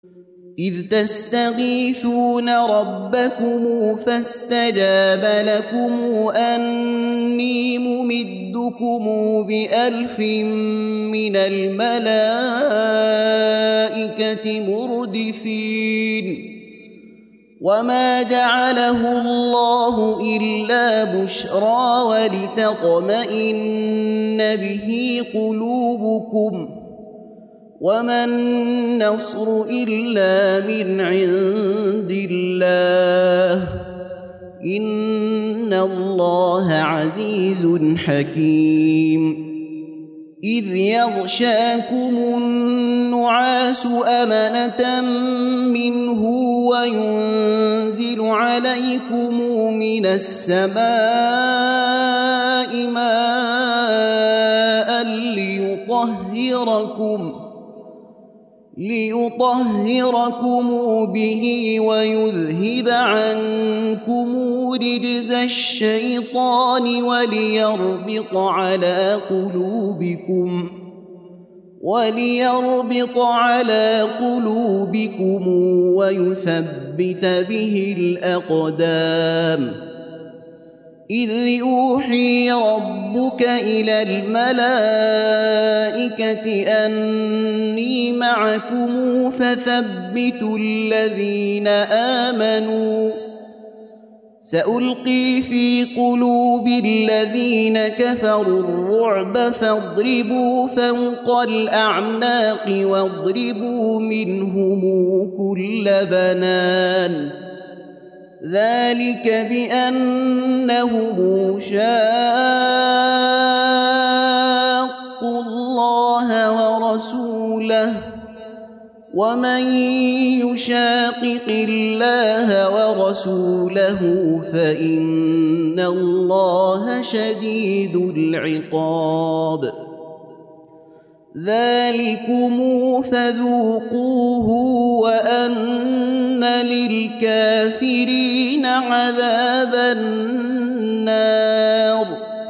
إذ تستغيثون ربكم فاستجاب لكم أني ممدكم ب1000 من الملائكة مردفين وما جعله الله إلا بشرى ولتطمئن به قلوبكم وما النصر إلا من عند الله إن الله عزيز حكيم إذ يغشاكم النعاس أمنة منه وينزل عليكم من السماء ماء ليطهركم به ويذهب عنكم رجز الشيطان وليربط على قلوبكم ويثبت به الأقدام إذ يوحي ربك إلى الملائكة أني معكم فثبتوا الذين آمنوا سألقي في قلوب الذين كفروا الرعب فاضربوا فوق الأعناق واضربوا منهم كل بنان ذلك بأنهم شاقوا الله ورسوله ومن يشاقق الله ورسوله فإن الله شديد العقاب ذلكم فذوقوه وأن للكافرين عذاب النار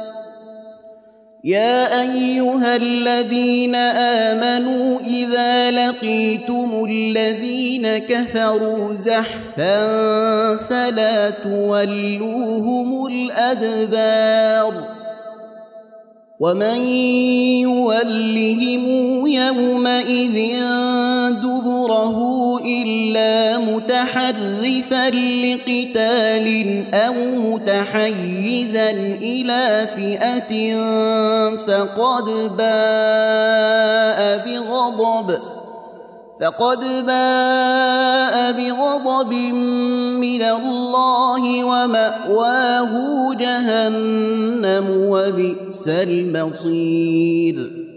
يا أيها الذين آمنوا إذا لقيتم الذين كفروا زحفا فلا تولوهم الأدبار ومن يولهم يومئذ دبره إلا متحرفا لقتال أو متحيزا إلى فئة فقد باء بغضب من الله ومأواه جهنم وبئس المصير